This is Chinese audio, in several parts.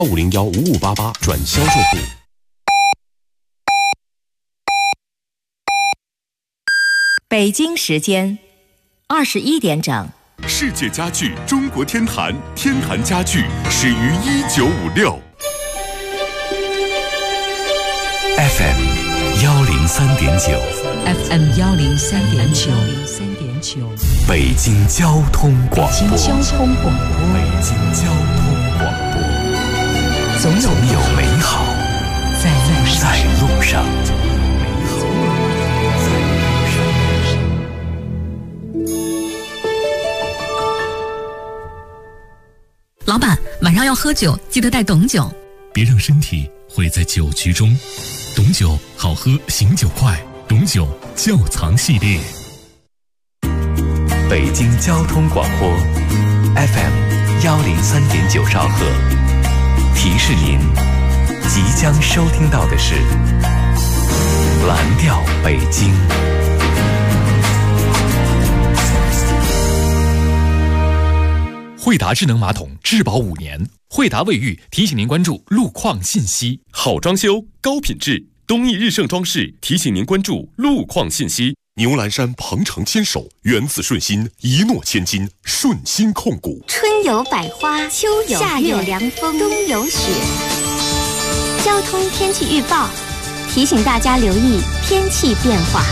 5015588转销售部。 北京时间21点整。 世界家具中国天坛，天坛家具始于1956。 FM 103.9 FM 103.9 北京交通广播。 北京交通广播。 北京交通广播。总有美好在路上。 老板，晚上要喝酒，记得带董酒。 别让身体毁在酒局中。董酒好喝，醒酒快。董酒窖藏系列。 北京交通广播 FM 103.9兆赫，提示您即将收听到的是蓝调北京。 惠达智能马桶质保5年，惠达卫浴提醒您关注路况信息。 好装修，高品质，东义日盛装饰提醒您关注路况信息。牛栏山鹏程牵手，源自顺心，一诺千金，顺心控股。 春有百花，秋有夏有凉风，冬有雪。交通天气预报提醒大家留意天气变化。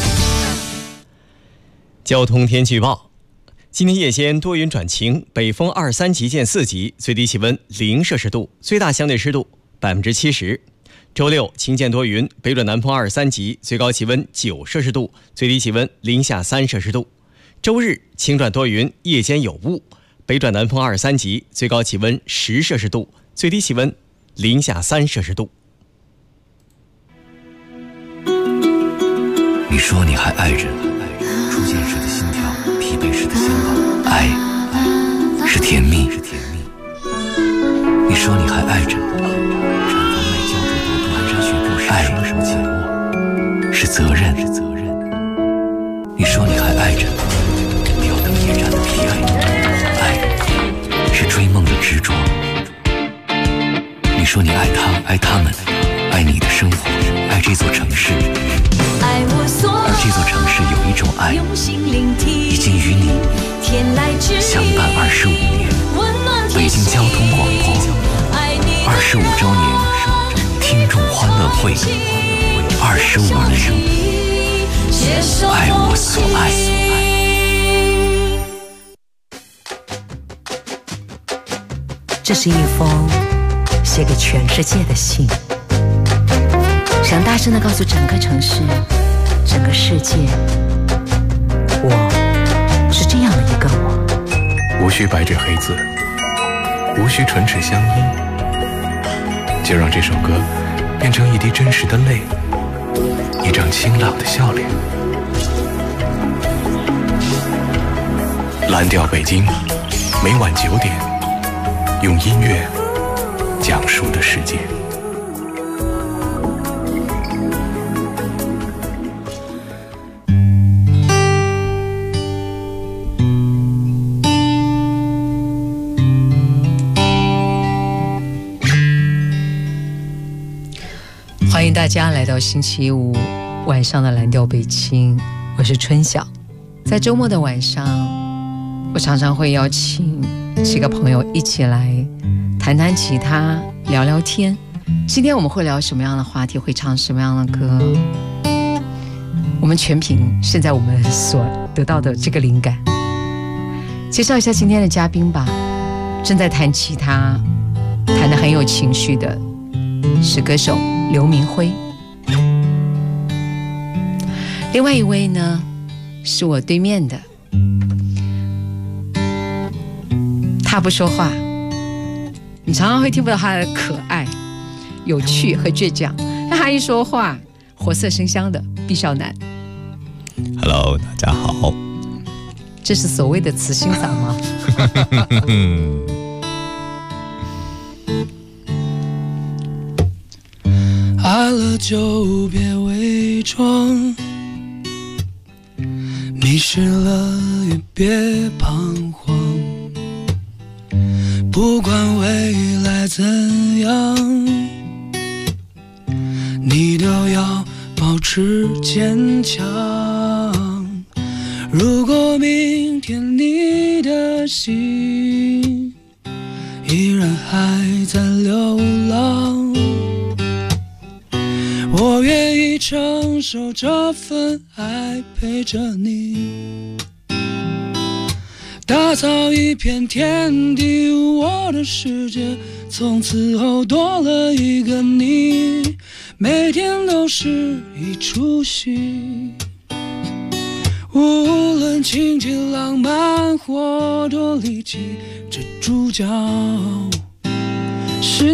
交通天气预报。今天夜间多云转晴，北风2、3级见4级，最低气温0摄氏度，最大相对湿度70%。周六晴间多云，北转南风2、3级，最高气温9摄氏度，最低气温零下3摄氏度。周日晴转多云，夜间有雾，北转南风2、3级，最高气温10摄氏度，最低气温零下3摄氏度。 你说你还爱着，初见时的心跳，疲惫时的向往，爱是甜蜜。你说你还爱着，产房卖胶着毒蚌山学步时什么紧握，是责任。你说你还爱着，吊灯夜战的皮爱是追梦的执着。你说你爱他，爱他们，爱你的生活，爱这座城市。而这座城市有一种爱，已经与你相伴25年。北京交通广播25周年听众欢乐会，25年，爱我所爱。 这是一封写给全世界的信，想大声地告诉整个城市，整个世界，我是这样的一个我。 无需白纸黑字，无需唇齿相依，就让这首歌变成一滴真实的泪，一张清朗的笑脸。蓝调北京，每晚9点，用音乐讲述的世界。 欢迎大家来到星期五晚上的蓝调北京，我是春晓。在周末的晚上，我常常会邀请几个朋友一起来弹弹吉他，聊聊天。今天我们会聊什么样的话题，会唱什么样的歌，我们全凭现在我们所得到的这个灵感。介绍一下今天的嘉宾吧。正在弹吉他，弹得很有情绪的是歌手刘明辉。另外一位呢，是我对面的，他不说话，你常常会听不到他的可爱、有趣和倔强，但他一说话，活色生香的毕少男。 Hello， 大家好。 这是所谓的磁性嗓吗？ 爱了就别伪装，迷失了也别彷徨，不管未来怎样，你都要保持坚强。如果明天你的心依然还在流浪，我愿意承受这份爱，陪着你打造一片天地。我的世界从此后多了一个你，每天都是一出戏。无论情节浪漫或多离奇，这主角是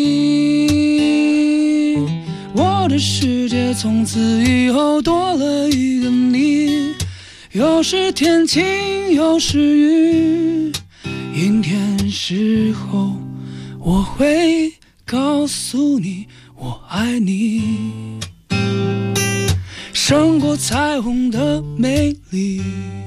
你。我的世界从此以后多了一个你，有时天晴有时雨，阴天时候我会告诉你我爱你，胜过彩虹的美丽。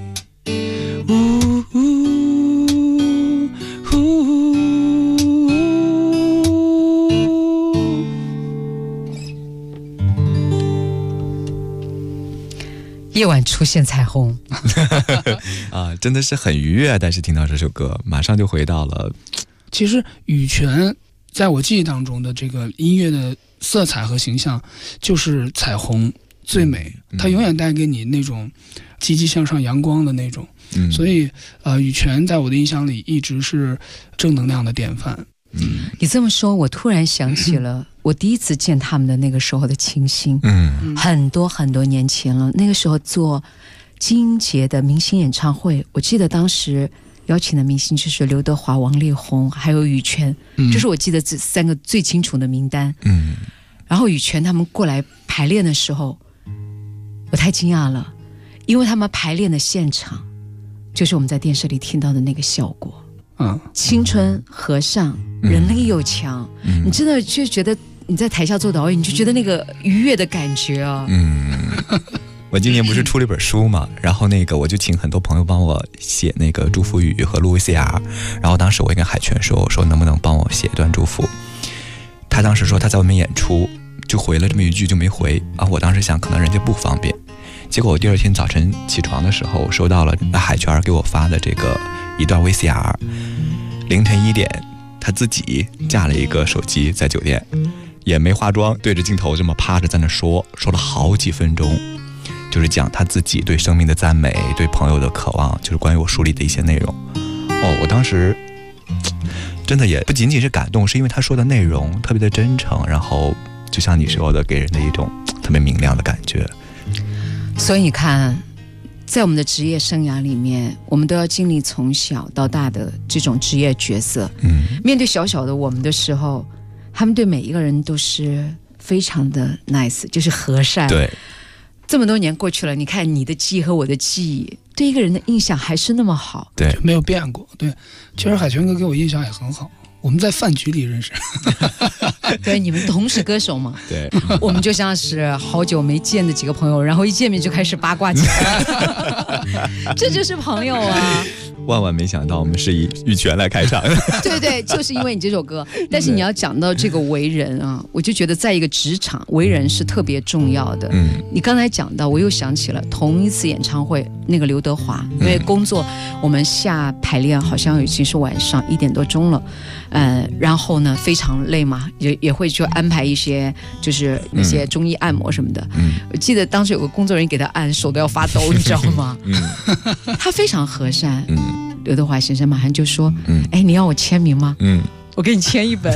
夜晚出现彩虹啊，真的是很愉悦。但是听到这首歌，马上就回到了。 其实羽泉在我记忆当中的这个音乐的色彩和形象，就是彩虹最美，它永远带给你那种积极向上、阳光的那种。所以羽泉在我的印象里一直是正能量的典范。 你这么说，我突然想起了我第一次见他们的那个时候的清新。很多很多年前了，那个时候做金杰的明星演唱会，我记得当时邀请的明星就是刘德华、王力宏还有羽泉，这是我记得这3个最清楚的名单。然后羽泉他们过来排练的时候，我太惊讶了，因为他们排练的现场就是我们在电视里听到的那个效果。青春和尚，人力又强，你真的就觉得你在台下做导演，你就觉得那个愉悦的感觉啊。 我今年不是出了一本书嘛，然后那个我就请很多朋友帮我写那个祝福语和录 VCR， 然后当时我也跟海泉说能不能帮我写一段祝福。他当时说他在外面演出，就回了这么一句就没回啊。我当时想可能人家不方便，结果我第二天早晨起床的时候，我收到了海泉给我发的这个一段 VCR。凌晨1点，他自己架了一个手机在酒店，也没化妆，对着镜头这么趴着在那说了好几分钟，就是讲他自己对生命的赞美，对朋友的渴望，就是关于我书里的一些内容。我当时真的也不仅仅是感动，是因为他说的内容特别的真诚，然后就像你说的，给人的一种特别明亮的感觉。 所以你看，在我们的职业生涯里面，我们都要经历从小到大的这种职业角色。面对小小的我们的时候，他们对每一个人都是非常的 nice， 就是和善。 对， 这么多年过去了，你看你的记忆和我的记忆，对一个人的印象还是那么好。 对，没有变过。对，其实海泉哥给我印象也很好，我们在饭局里认识。 对，你们同是歌手嘛？ 对， 我们就像是好久没见的几个朋友，然后一见面就开始八卦起来。这就是朋友啊。 万万没想到我们是以羽泉来开场。 对对，就是因为你这首歌。但是你要讲到这个为人啊，我就觉得在一个职场为人是特别重要的。你刚才讲到，我又想起了同一次演唱会，那个刘德华，因为工作我们下排练好像已经是晚上1点多钟了，然后呢非常累嘛，也会去安排一些就是一些中医按摩什么的。我记得当时有个工作人员给他按，手都要发抖，你知道吗？他非常和善。刘德华先生马上就说：“哎，你要我签名吗？我给你签一本。”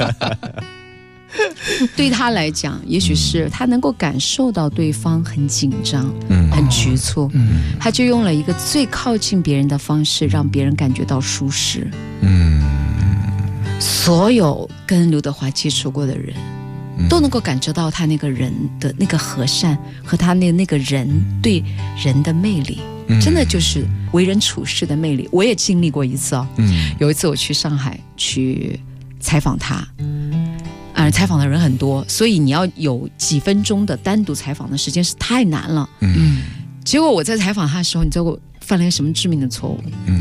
对他来讲，也许是他能够感受到对方很紧张、很局促，他就用了一个最靠近别人的方式，让别人感觉到舒适。所有跟刘德华接触过的人，都能够感受到他那个人的那个和善和他那个人对人的魅力。真的就是为人处事的魅力。我也经历过一次有一次我去上海去采访他，采访的人很多，所以你要有几分钟的单独采访的时间是太难了。结果我在采访他的时候，你知道我犯了一个什么致命的错误？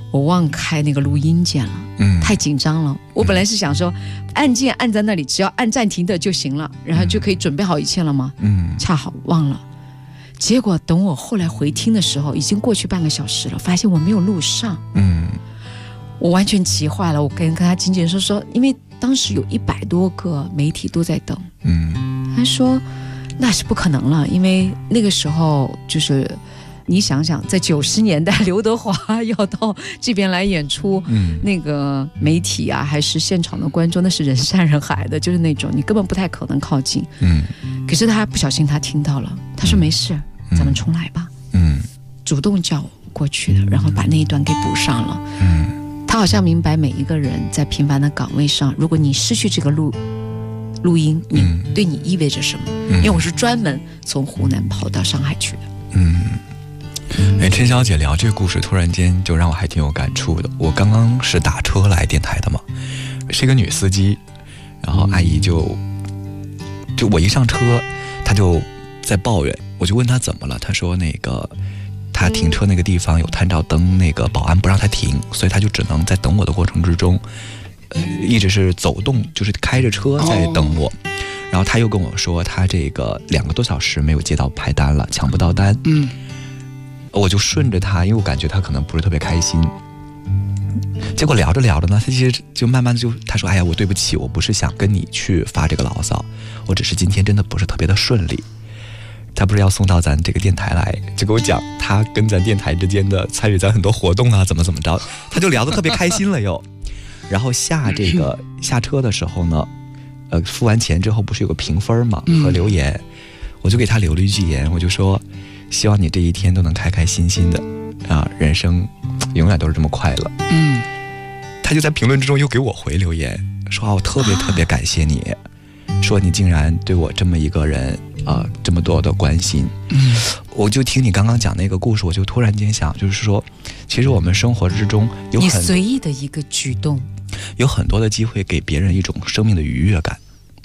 我忘开那个录音键了，太紧张了。我本来是想说，按键按在那里，只要按暂停的就行了，然后就可以准备好一切了吗？恰好忘了。结果等我后来回听的时候，已经过去半个小时了，发现我没有录上。我完全急坏了。我跟他经纪人说，因为当时有100多个媒体都在等。他说那是不可能了，因为那个时候就是你想想，在90年代，刘德华要到这边来演出，那个媒体啊，还是现场的观众，那是人山人海的，就是那种你根本不太可能靠近。可是他不小心他听到了，他说没事，咱们重来吧。主动叫我过去的，然后把那一段给补上了。他好像明白每一个人在平凡的岗位上，如果你失去这个录音，对你意味着什么？因为我是专门从湖南跑到上海去的。 陈小姐聊这个故事，突然间就让我还挺有感触的。我刚刚是打车来电台的嘛，是一个女司机，然后阿姨就我一上车，她就在抱怨，我就问她怎么了，她说那个她停车那个地方有探照灯，那个保安不让她停，所以她就只能在等我的过程之中，一直是走动，就是开着车在等我。然后她又跟我说，她这个2个多小时没有接到派单了，抢不到单。我就顺着他，因为我感觉他可能不是特别开心。结果聊着聊着呢，他其实就慢慢的他说：“哎呀，我对不起，我不是想跟你去发这个牢骚，我只是今天真的不是特别的顺利。”他不是要送到咱这个电台来，就给我讲他跟咱电台之间的参与咱很多活动啊，怎么着，他就聊得特别开心了又。然后下车的时候呢，付完钱之后不是有个评分嘛和留言，我就给他留了一句言，我就说，希望你这一天都能开开心心的啊，人生永远都是这么快乐。他就在评论之中又给我回留言，说我特别特别感谢你，说你竟然对我这么一个人这么多的关心。我就听你刚刚讲那个故事，我就突然间想，就是说其实我们生活之中有你随意的一个举动， 有很多的机会给别人一种生命的愉悦感。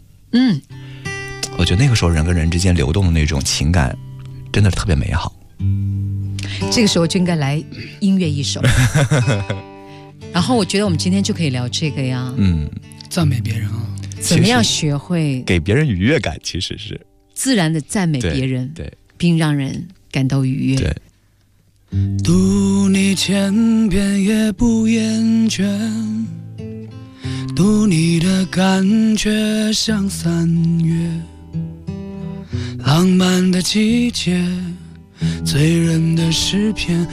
我觉得那个时候人跟人之间流动的那种情感真的特别美好。 这个时候就应该来音乐一首。然后我觉得我们今天就可以聊这个呀。 赞美别人啊， 怎么样学会给别人愉悦感，其实是自然的赞美别人， 对， 并让人感到愉悦。 对， 读你千遍也不厌倦，读你的感觉像3月浪漫的季节，醉人的诗篇。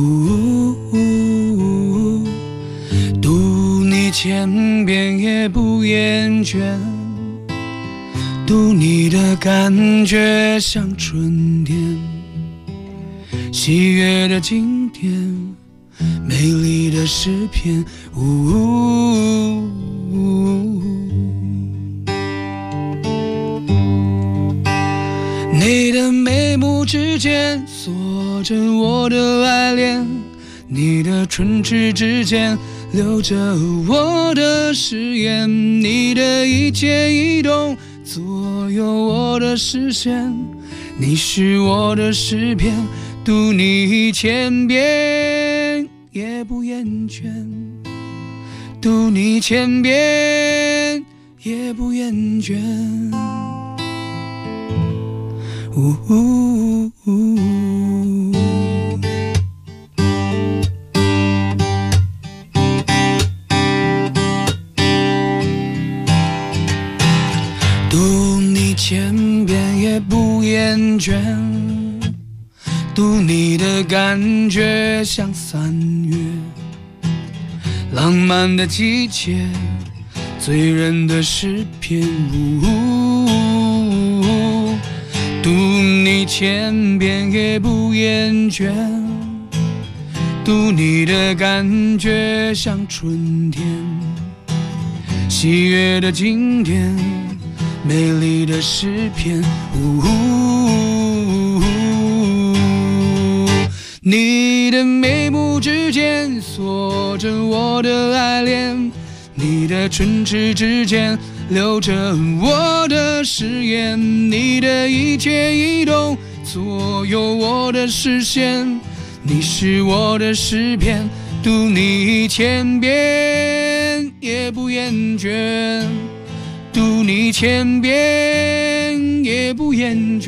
读你千遍也不厌倦，读你的感觉像春天，喜悦的经典，美丽的诗篇。你的眉目之间锁着我的爱恋，你的唇齿之间留着我的誓言，你的一切移动左右我的视线，你是我的诗篇，读你千遍也不厌倦，读你千遍也不厌倦。读你千遍也不厌倦，读你的感觉像3月浪漫的季节，醉人的诗篇。读你千遍也不厌倦，读你的感觉像春天，喜悦的经典，美丽的诗篇。你的眉目之间锁着我的爱恋，你的唇齿之间留着我的誓言，你的一切移动左右我的视线，你是我的诗篇， 读你千遍也不厌倦，读你千遍也不厌倦。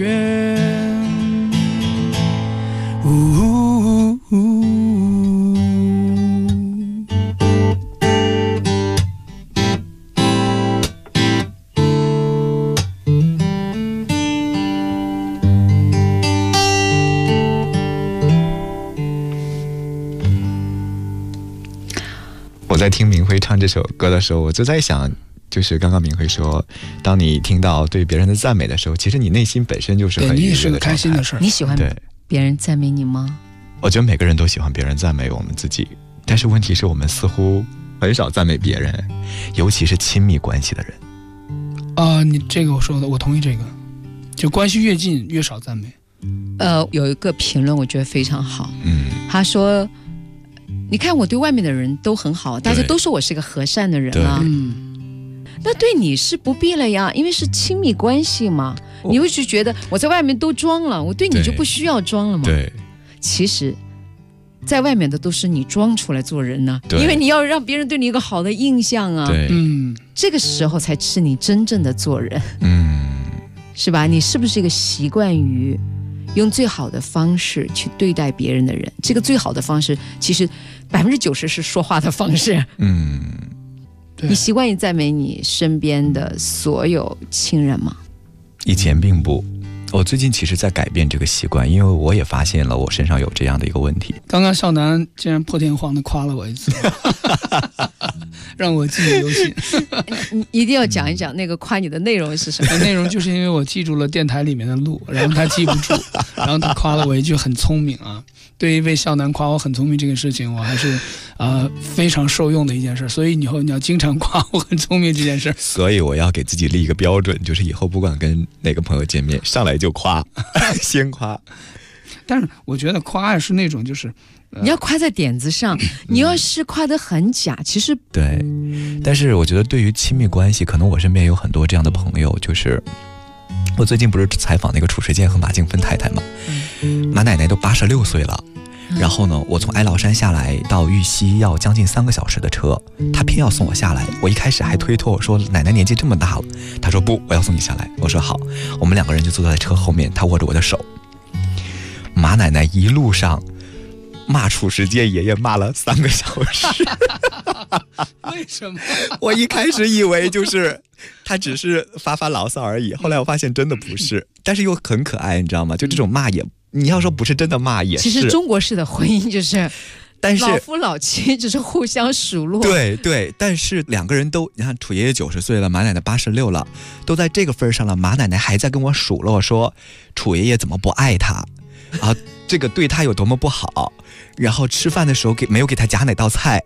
我在听明辉唱这首歌的时候，我就在想，就是刚刚明辉说，当你听到对别人的赞美的时候，其实你内心本身就是很愉悦的状态， 对，你也是个开心的事。 你喜欢别人赞美你吗？ 我觉得每个人都喜欢别人赞美我们自己，但是问题是我们似乎很少赞美别人，尤其是亲密关系的人。 你这个我说的，我同意这个，就关系越近越少赞美。 有一个评论我觉得非常好，他说，你看我对外面的人都很好，大家都说我是个和善的人了，那对你是不必了呀，因为是亲密关系嘛，你会去觉得我在外面都装了，我对你就不需要装了嘛。 对， 其实在外面的都是你装出来做人呢，因为你要让别人对你有个好的印象啊。 对， 这个时候才是你真正的做人，是吧？你是不是一个习惯于用最好的方式去对待别人的人？这个最好的方式，其实90%是说话的方式。你习惯于赞美你身边的所有亲人吗？ 以前并不，我最近其实在改变这个习惯，因为我也发现了我身上有这样的一个问题。 刚刚少男竟然破天荒的夸了我一次，让我记忆犹新。 你一定要讲一讲那个夸你的内容是什么？ 内容就是因为我记住了电台里面的路，然后他记不住，然后他夸了我一句很聪明啊。对一位少男夸我很聪明这个事情，我还是非常受用的一件事，所以以后你要经常夸我很聪明这件事。 所以我要给自己立一个标准，就是以后不管跟哪个朋友见面，上来就夸，先夸。 但是我觉得夸是那种就是你要夸在点子上，你要是夸得很假，其实对。但是我觉得对于亲密关系，可能我身边有很多这样的朋友，就是我最近不是采访那个褚时健和马静芬太太吗？马奶奶都86岁了，然后呢，我从哀牢山下来到玉溪要将近3个小时的车，她偏要送我下来。我一开始还推脱，我说奶奶年纪这么大了，她说不，我要送你下来。我说好，我们2个人就坐在车后面，她握着我的手。马奶奶一路上骂褚时健爷爷骂了3个小时。 为什么？ 我一开始以为就是他只是发牢骚而已，后来我发现真的不是，但是又很可爱，你知道吗？就这种骂也，你要说不是真的骂也是。 其实中国式的婚姻就是， 但是老夫老妻只是互相数落。 对对，但是2个人都，你看褚爷爷90岁了，马奶奶86了，都在这个份上了，马奶奶还在跟我数落说褚爷爷怎么不爱他啊，这个对他有多么不好，然后吃饭的时候没有给他夹哪道菜。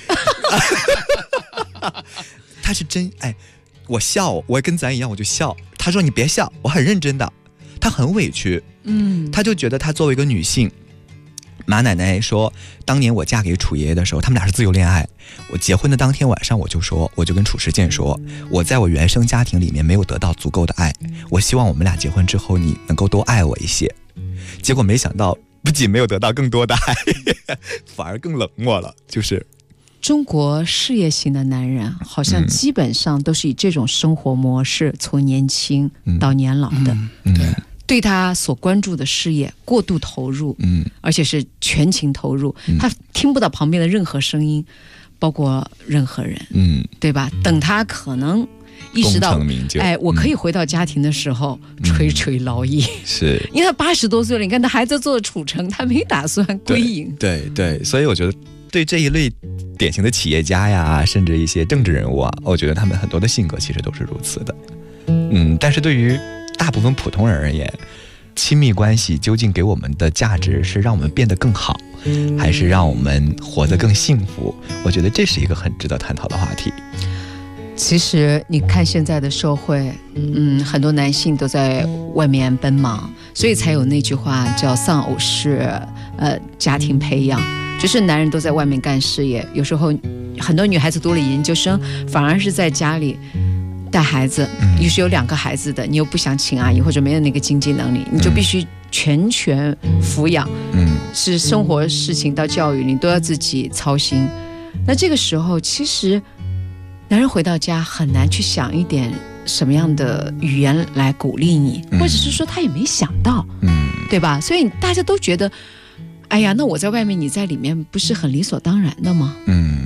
他是真我笑，我跟咱一样我就笑。他说你别笑，我很认真的。他很委屈，他就觉得他作为一个女性，马奶奶说，当年我嫁给褚爷爷的时候，他们俩是自由恋爱。我结婚的当天晚上，我就跟褚时健说，我在我原生家庭里面没有得到足够的爱，我希望我们俩结婚之后，你能够多爱我一些。结果没想到，不仅没有得到更多的爱，反而更冷漠了，就是。 中国事业型的男人好像基本上都是以这种生活模式从年轻到年老的，对他所关注的事业过度投入，而且是全情投入，他听不到旁边的任何声音，包括任何人，对吧？等他可能意识到，我可以回到家庭的时候，垂垂老矣。是，因为他80多岁了，你看他还在做褚橙，他没打算归隐。 对对，所以我觉得对这一类典型的企业家呀，甚至一些政治人物啊，我觉得他们很多的性格其实都是如此的。但是对于大部分普通人而言，亲密关系究竟给我们的价值是让我们变得更好，还是让我们活得更幸福？我觉得这是一个很值得探讨的话题。 其实你看现在的社会，很多男性都在外面奔忙，所以才有那句话叫丧偶式家庭培养，就是男人都在外面干事业，有时候很多女孩子读了研究生，反而是在家里带孩子，又是有2个孩子的，你又不想请阿姨或者没有那个经济能力，你就必须全权抚养，是生活事情到教育你都要自己操心。那这个时候其实男人回到家很难去想一点什么样的语言来鼓励你，或者是说他也没想到，对吧？所以大家都觉得，哎呀，那我在外面你在里面不是很理所当然的吗？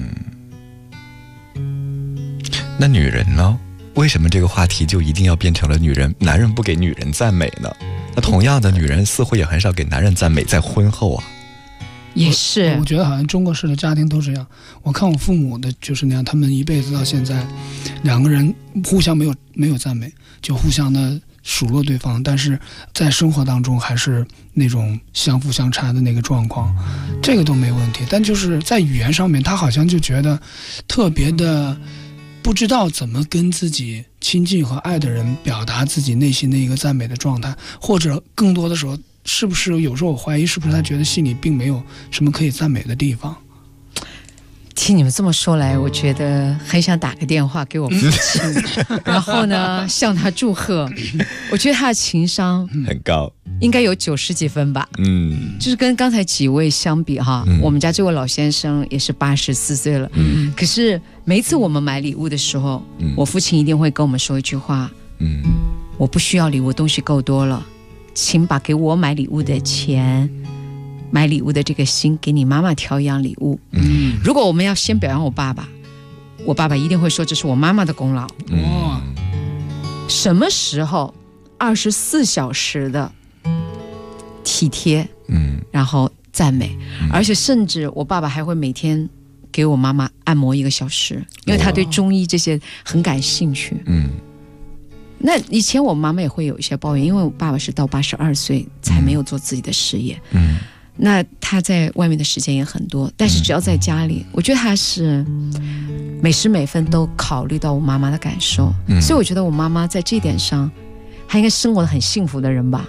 那女人呢？为什么这个话题就一定要变成了男人不给女人赞美呢？那同样的，女人似乎也很少给男人赞美，在婚后啊。 也是， 我觉得好像中国式的家庭都这样。我看我父母的就是那样，他们一辈子到现在，两个人互相没有赞美，就互相的数落对方，但是在生活当中还是那种相辅相成的那个状况，这个都没问题。但就是在语言上面，他好像就觉得特别的不知道怎么跟自己亲近和爱的人表达自己内心的一个赞美的状态，或者更多的时候，是不是有时候我怀疑，是不是他觉得心里并没有什么可以赞美的地方？ 听你们这么说来，我觉得很想打个电话给我父亲，然后呢向他祝贺。我觉得他的情商很高， 应该有90几分吧。就是跟刚才几位相比哈，我们家这位老先生也是84岁了。可是每一次我们买礼物的时候，我父亲一定会跟我们说一句话：我不需要礼物，东西够多了，请把给我买礼物的钱。买礼物的这个心给你妈妈挑一样礼物。如果我们要先表扬我爸爸，我爸爸一定会说这是我妈妈的功劳。什么时候24小时的体贴，然后赞美，而且甚至我爸爸还会每天给我妈妈按摩1个小时，因为他对中医这些很感兴趣。那以前我妈妈也会有一些抱怨，因为我爸爸是到82岁才没有做自己的事业。那他在外面的时间也很多，但是只要在家里，我觉得他是每时每分都考虑到我妈妈的感受。所以我觉得我妈妈在这一点上还应该生活得很幸福的人吧。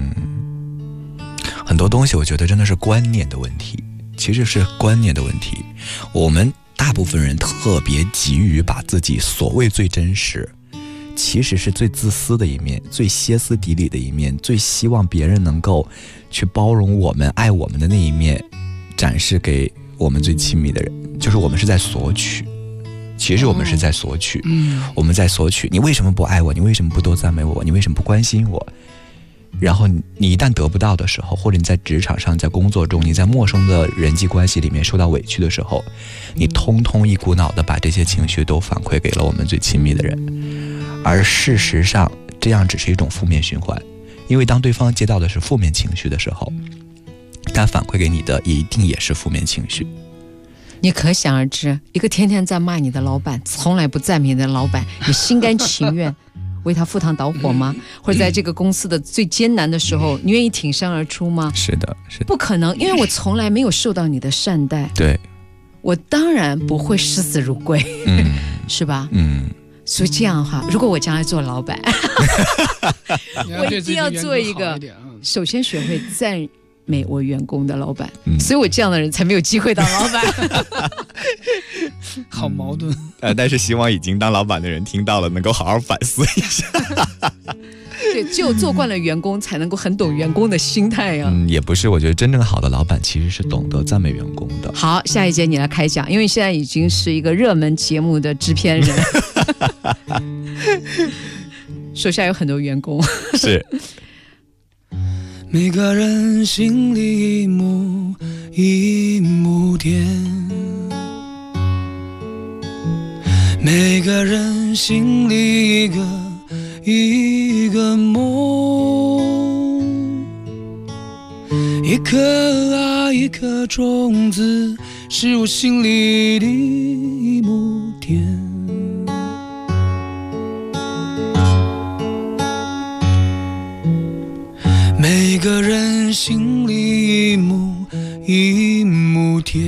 很多东西我觉得真的是观念的问题，其实是观念的问题。我们大部分人特别急于把自己所谓最真实，其实是最自私的一面，最歇斯底里的一面，最希望别人能够去包容我们爱我们的那一面展示给我们最亲密的人。就是我们是在索取，其实我们是在索取。我们在索取，你为什么不爱我？你为什么不多赞美我？你为什么不关心我？然后你一旦得不到的时候，或者你在职场上，在工作中，你在陌生的人际关系里面受到委屈的时候，你通通一股脑的把这些情绪都反馈给了我们最亲密的人。而事实上这样只是一种负面循环，因为当对方接到的是负面情绪的时候，他反馈给你的一定也是负面情绪。 你可想而知，一个天天在骂你的老板，从来不赞美你的老板，你心甘情愿为他赴汤蹈火吗？或者在这个公司的最艰难的时候，你愿意挺身而出吗？ 是的，是的， 不可能，因为我从来没有受到你的善待。 对， 我当然不会视死如归，是吧？所以这样的话，如果我将来做老板，我一定要做一个首先学会赞美我员工的老板。所以我这样的人才没有机会当老板。 好矛盾。 但是希望已经当老板的人听到了，能够好好反思一下。 对，只有做惯了员工，才能够很懂员工的心态啊。 也不是，我觉得真正好的老板其实是懂得赞美员工的。 好，下一节你来开讲，因为现在已经是一个热门节目的制片人，手下有很多员工。 是。 每个人心里一亩一亩田，每个人心里一个梦，一颗啊一颗种子，是我心里的一亩田。每个人心里一亩一亩田，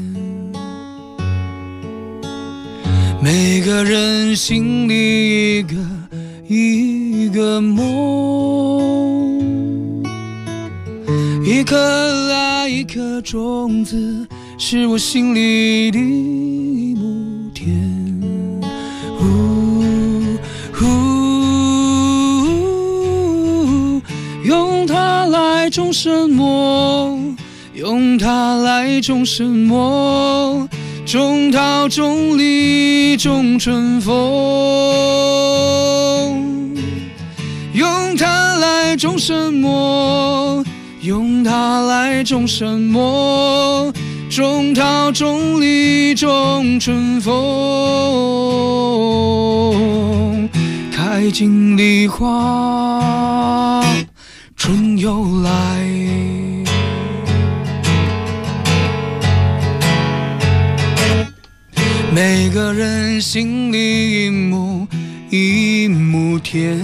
每个人心里一个梦，一颗啊一颗种子，是我心里的一亩田。用它来来种什么？用它来种什么？种桃种李种春风。用它来种什么？用它来种什么？种桃种李种春风。开尽梨花春又来。每个人心里一亩一亩田，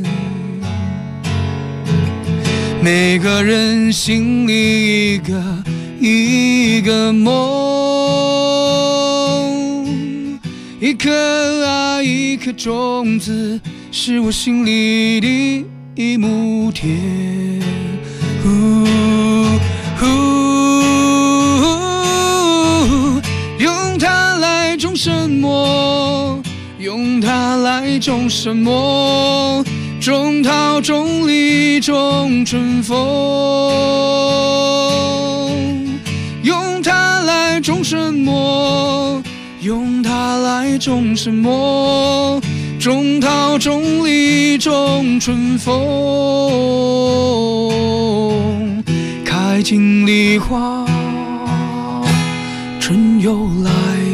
每个人心里一个梦，一颗啊一颗种子，是我心里的一亩田。用它来种什么？用它来种什么？种桃种李种春风。用它来种什么？用它来种什么？种桃种李种春风。开尽梨花春又来。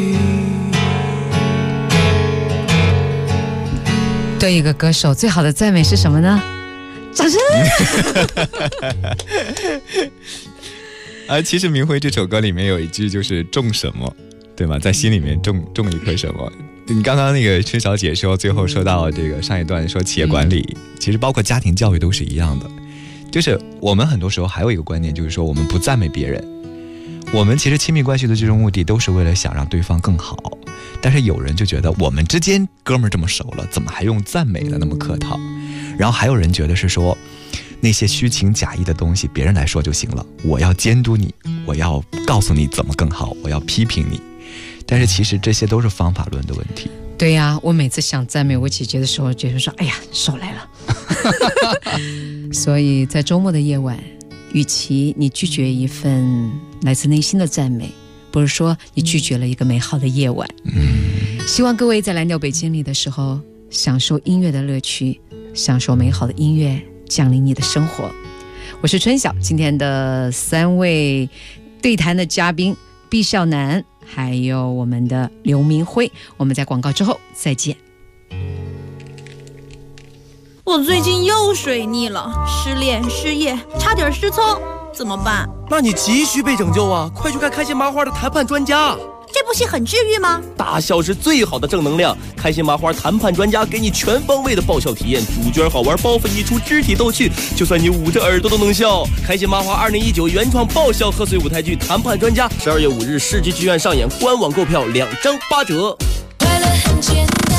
对一个歌手最好的赞美是什么呢？掌声！ 其实明辉这首歌里面有一句就是种什么，对吗？在心里面种一颗什么。你刚刚那个春小姐说，最后说到这个上一段说企业管理，其实包括家庭教育都是一样的。就是我们很多时候还有一个观念，就是说我们不赞美别人。我们其实亲密关系的最终目的都是为了想让对方更好，但是有人就觉得我们之间哥们儿这么熟了，怎么还用赞美的那么客套？然后还有人觉得是说那些虚情假意的东西别人来说就行了，我要监督你，我要告诉你怎么更好，我要批评你。但是其实这些都是方法论的问题。 对呀，我每次想赞美我姐姐的时候，觉得说哎呀手来了。所以在周末的夜晚，与其你拒绝一份来自内心的赞美，不是说你拒绝了一个美好的夜晚。希望各位在蓝调北京里的时候，享受音乐的乐趣，享受美好的音乐降临你的生活。我是春晓，今天的3位对谈的嘉宾毕少南，还有我们的刘明辉。我们在广告之后再见。 我最近又水逆了，失恋失业，差点失聪，怎么办？ 那你急需被拯救啊！快去看开心麻花的谈判专家。 这部戏很治愈吗？ 大笑是最好的正能量，开心麻花谈判专家给你全方位的爆笑体验，主角好玩，包袱一出，肢体逗趣，就算你捂着耳朵都能笑。开心麻花2019原创爆笑贺岁舞台剧《谈判专家》12月5日世纪剧院上演，官网购票2张8折。 快乐很简单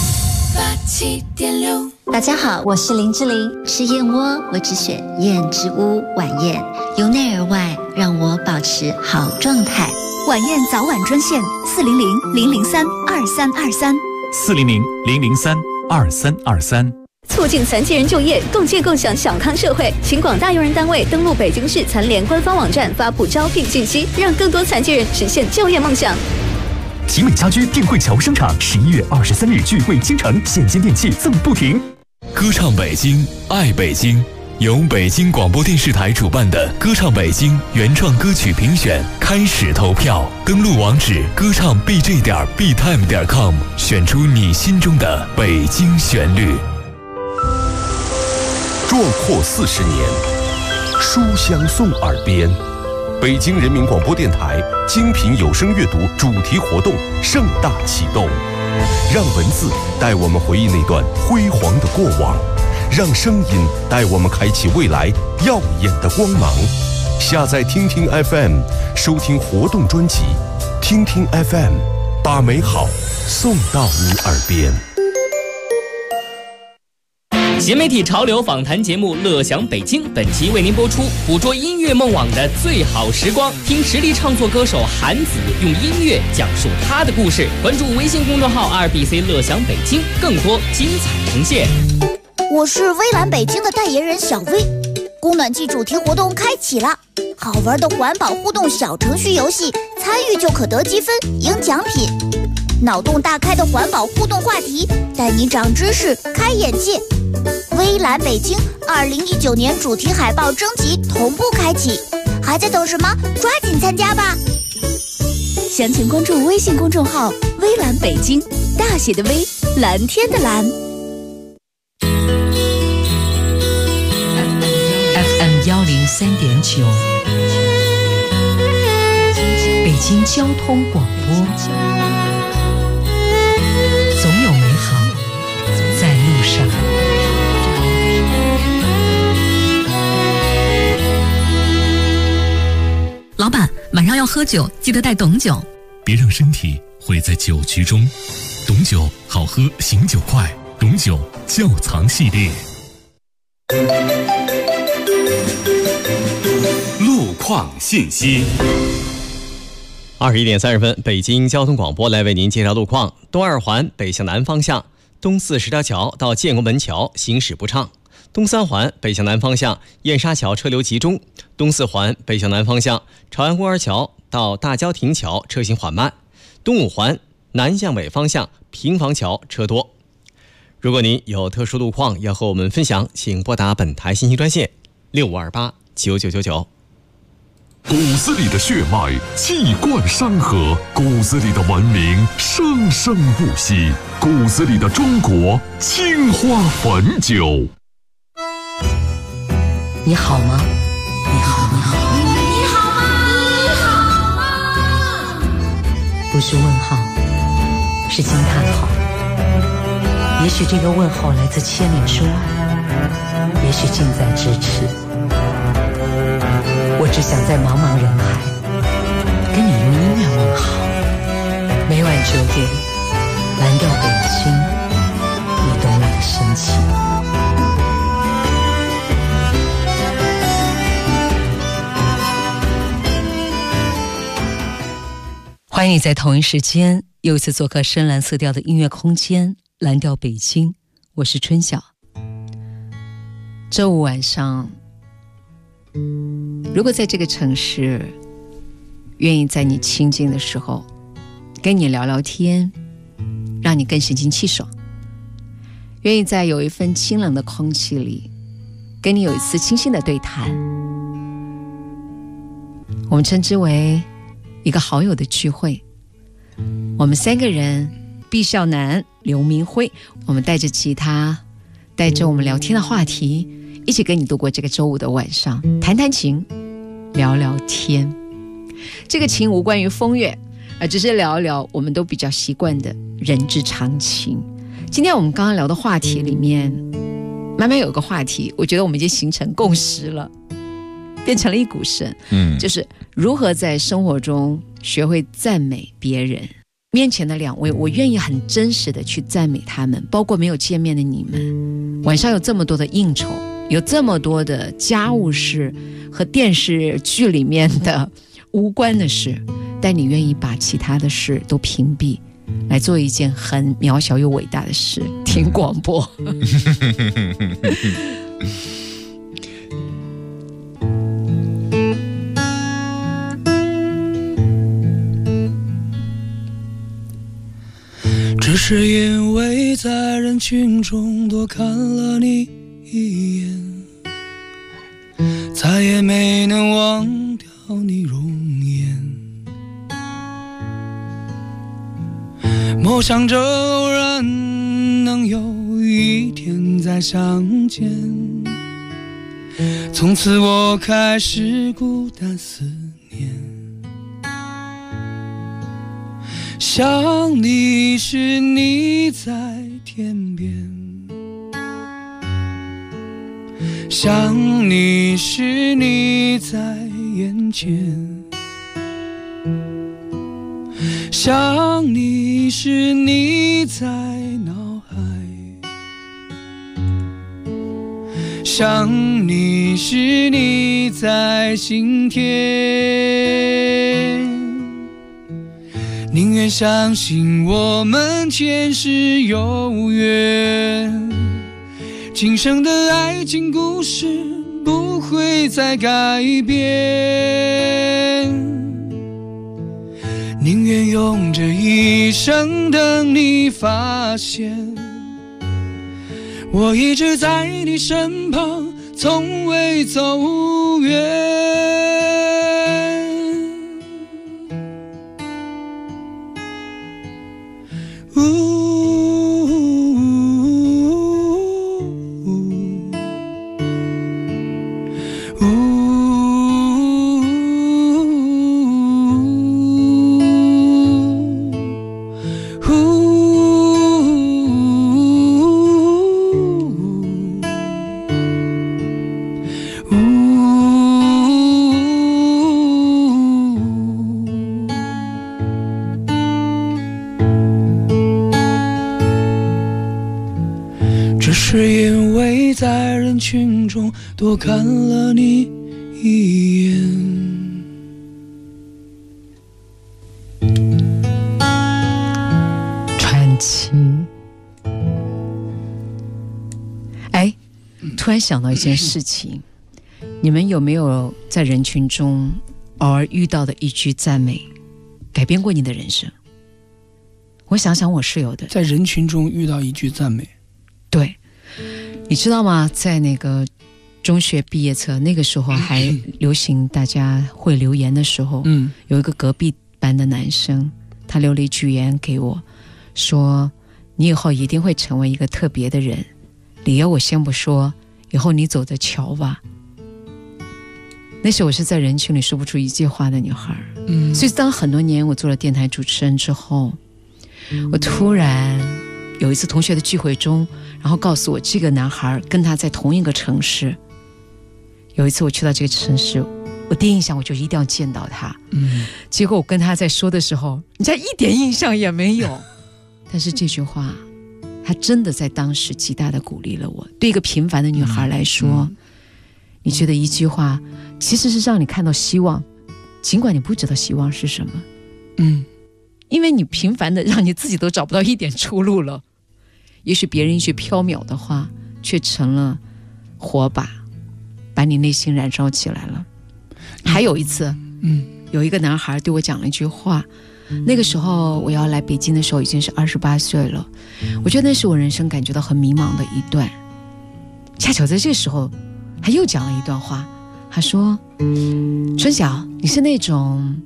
，87.6。 大家好，我是林志玲。吃燕窝，我只选燕之屋晚宴，由内而外让我保持好状态。 晚宴早晚专线400-003-2323 400-003-2323。 促进残疾人就业，共建共享小康社会。请广大用人单位登录北京市残联官方网站，发布招聘信息，让更多残疾人实现就业梦想。 奇美家居定慧桥商场11月23日聚会倾城，现金电器赠不停。歌唱北京，爱北京，由北京广播电视台主办的歌唱北京原创歌曲评选开始投票，登录网址歌唱 bj.btime.com， 选出你心中的北京旋律。 壮阔40年，书香送耳边。北京人民广播电台精品有声阅读主题活动盛大启动，让文字带我们回忆那段辉煌的过往，让声音带我们开启未来耀眼的光芒。下载听听 FM， 收听活动专辑，听听 FM， 把美好送到你耳边。 新媒体潮流访谈节目《乐享北京》本期为您播出，捕捉音乐梦网的最好时光，听实力唱作歌手韩子用音乐讲述他的故事。关注微信公众号2BC 乐享北京，更多精彩呈现。 我是微蓝北京的代言人小薇。 供暖季主题活动开启了，好玩的环保互动小程序游戏，参与就可得积分赢奖品。脑洞大开的环保互动话题，带你长知识开眼界。微蓝北京2019年主题海报征集同步开启，还在等什么？抓紧参加吧！详情关注微信公众号“微蓝北京”，大写的微，蓝天的蓝。 FM 103.9，北京交通广播，总有美好在路上。 老板，晚上要喝酒，记得带董酒。 别让身体毁在酒局中。董酒好喝，醒酒快。董酒窖藏系列。 路况信息。 21点30分，北京交通广播来为您介绍路况。东二环北向南方向，东四十条桥到建国门桥行驶不畅。东三环北向南方向，燕莎桥车流集中。东四环北向南方向，朝阳公园桥到大郊亭桥车行缓慢。东五环南向北方向，平房桥车多。如果您有特殊路况要和我们分享，请拨打本台信息专线65289999。 骨子里的血脉气贯山河，骨子里的文明生生不息，骨子里的中国青花汾酒。 你好吗？你好，你好， 你好吗？你好吗？ 不是问号，是惊叹号。也许这个问候来自千里之外，也许近在咫尺。我只想在茫茫人海跟你用音乐问好。每晚9点，蓝调北京，你懂我的深情。欢迎你在同一时间又一次做客深蓝色调的音乐空间，蓝调北京，我是春晓。周五晚上，如果在这个城市愿意在你清静的时候跟你聊聊天，让你更神清气爽，愿意在有一份清冷的空气里跟你有一次清新的对谈，我们称之为一个好友的聚会。我们3个人，毕孝南、刘明辉，我们带着吉他，带着我们聊天的话题，一起跟你度过这个周五的晚上，弹弹琴，聊聊天。这个琴无关于风月，只是聊一聊我们都比较习惯的人之常情。今天我们刚刚聊的话题里面，慢慢有个话题，我觉得我们已经形成共识了，变成了一股绳，就是如何在生活中学会赞美别人。面前的2位，我愿意很真实的去赞美他们，包括没有见面的你们。晚上有这么多的应酬，有这么多的家务事和电视剧里面的无关的事，但你愿意把其他的事都屏蔽，来做一件很渺小又伟大的事，听广播。 只是因为在人群中多看了你一眼，再也没能忘掉你容颜。梦想着偶然能有一天再相见，从此我开始孤单思念。想你时你在天边，想你时你在眼前，想你时你在脑海，想你时你在心田。宁愿相信我们前世有缘，今生的爱情故事不会再改变，宁愿用这一生等你发现，我一直在你身旁，从未走远。是因为在人群中多看了你一眼。 传奇。哎，突然想到一件事情，你们有没有在人群中偶尔遇到的一句赞美，改变过你的人生？我想想，我是有的。 在人群中遇到一句赞美， 对。你知道吗？在那个中学毕业册那个时候还流行大家会留言的时候，有一个隔壁班的男生，他留了一句言给我，说你以后一定会成为一个特别的人，理由我先不说，以后你走着瞧吧。那时候我是在人群里说不出一句话的女孩，所以当很多年我做了电台主持人之后，我突然有一次同学的聚会中，然后告诉我这个男孩跟他在同一个城市。有一次我去到这个城市，我第一印象我就一定要见到他。结果我跟他在说的时候，人家一点印象也没有。但是这句话，他真的在当时极大的鼓励了我。对一个平凡的女孩来说，你觉得一句话其实是让你看到希望，尽管你不知道希望是什么。因为你平凡的让你自己都找不到一点出路了，也许别人一句缥缈的话却成了火把，把你内心燃烧起来了。还有一次，有一个男孩对我讲了一句话，那个时候我要来北京的时候已经是28岁了，我觉得那是我人生感觉到很迷茫的一段。恰巧在这时候他又讲了一段话，他说，春晓，你是那种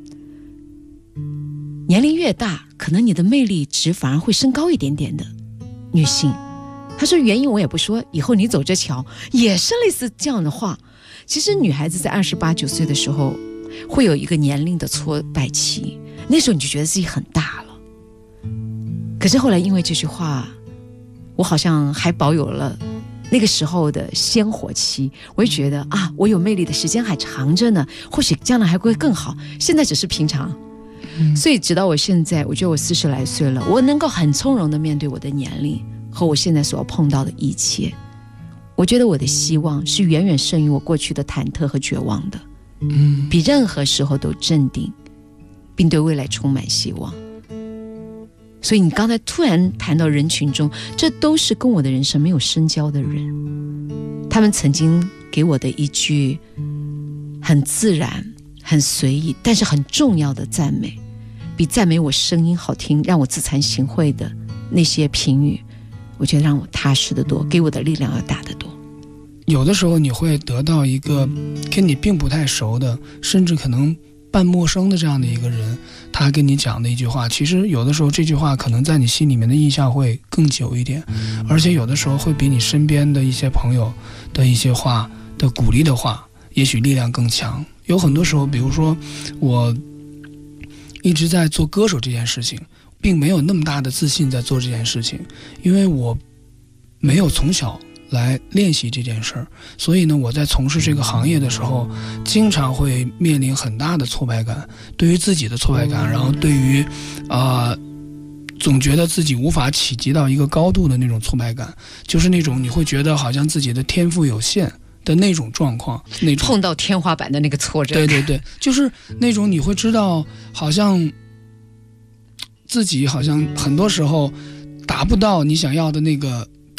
年龄越大可能你的魅力值反而会升高一点点的女性。他说原因我也不说，以后你走着瞧，也是类似这样的话。其实女孩子在28、29岁的时候会有一个年龄的挫败期，那时候你就觉得自己很大了。可是后来因为这句话，我好像还保有了那个时候的鲜活期，我就觉得啊，我有魅力的时间还长着呢，或许将来还会更好，现在只是平常。所以直到我现在，我觉得我40来岁了，我能够很从容地面对我的年龄和我现在所要碰到的一切。我觉得我的希望是远远胜于我过去的忐忑和绝望的，比任何时候都镇定，并对未来充满希望。所以你刚才突然谈到人群中，这都是跟我的人生没有深交的人，他们曾经给我的一句很自然很随意但是很重要的赞美，比赞美我声音好听让我自惭形秽的那些评语，我觉得让我踏实得多，给我的力量要大得多。 有的时候你会得到一个跟你并不太熟的，甚至可能半陌生的这样的一个人，他跟你讲的一句话，其实有的时候这句话可能在你心里面的印象会更久一点，而且有的时候会比你身边的一些朋友的一些话的鼓励的话也许力量更强。有很多时候，比如说我一直在做歌手这件事情，并没有那么大的自信在做这件事情，因为我没有从小来练习这件事儿，所以呢，我在从事这个行业的时候，经常会面临很大的挫败感，对于自己的挫败感，然后对于总觉得自己无法企及到一个高度的那种挫败感，就是那种你会觉得好像自己的天赋有限的那种状况，那种碰到天花板的那个挫折感。 对对对，就是那种你会知道好像自己好像很多时候达不到你想要的那个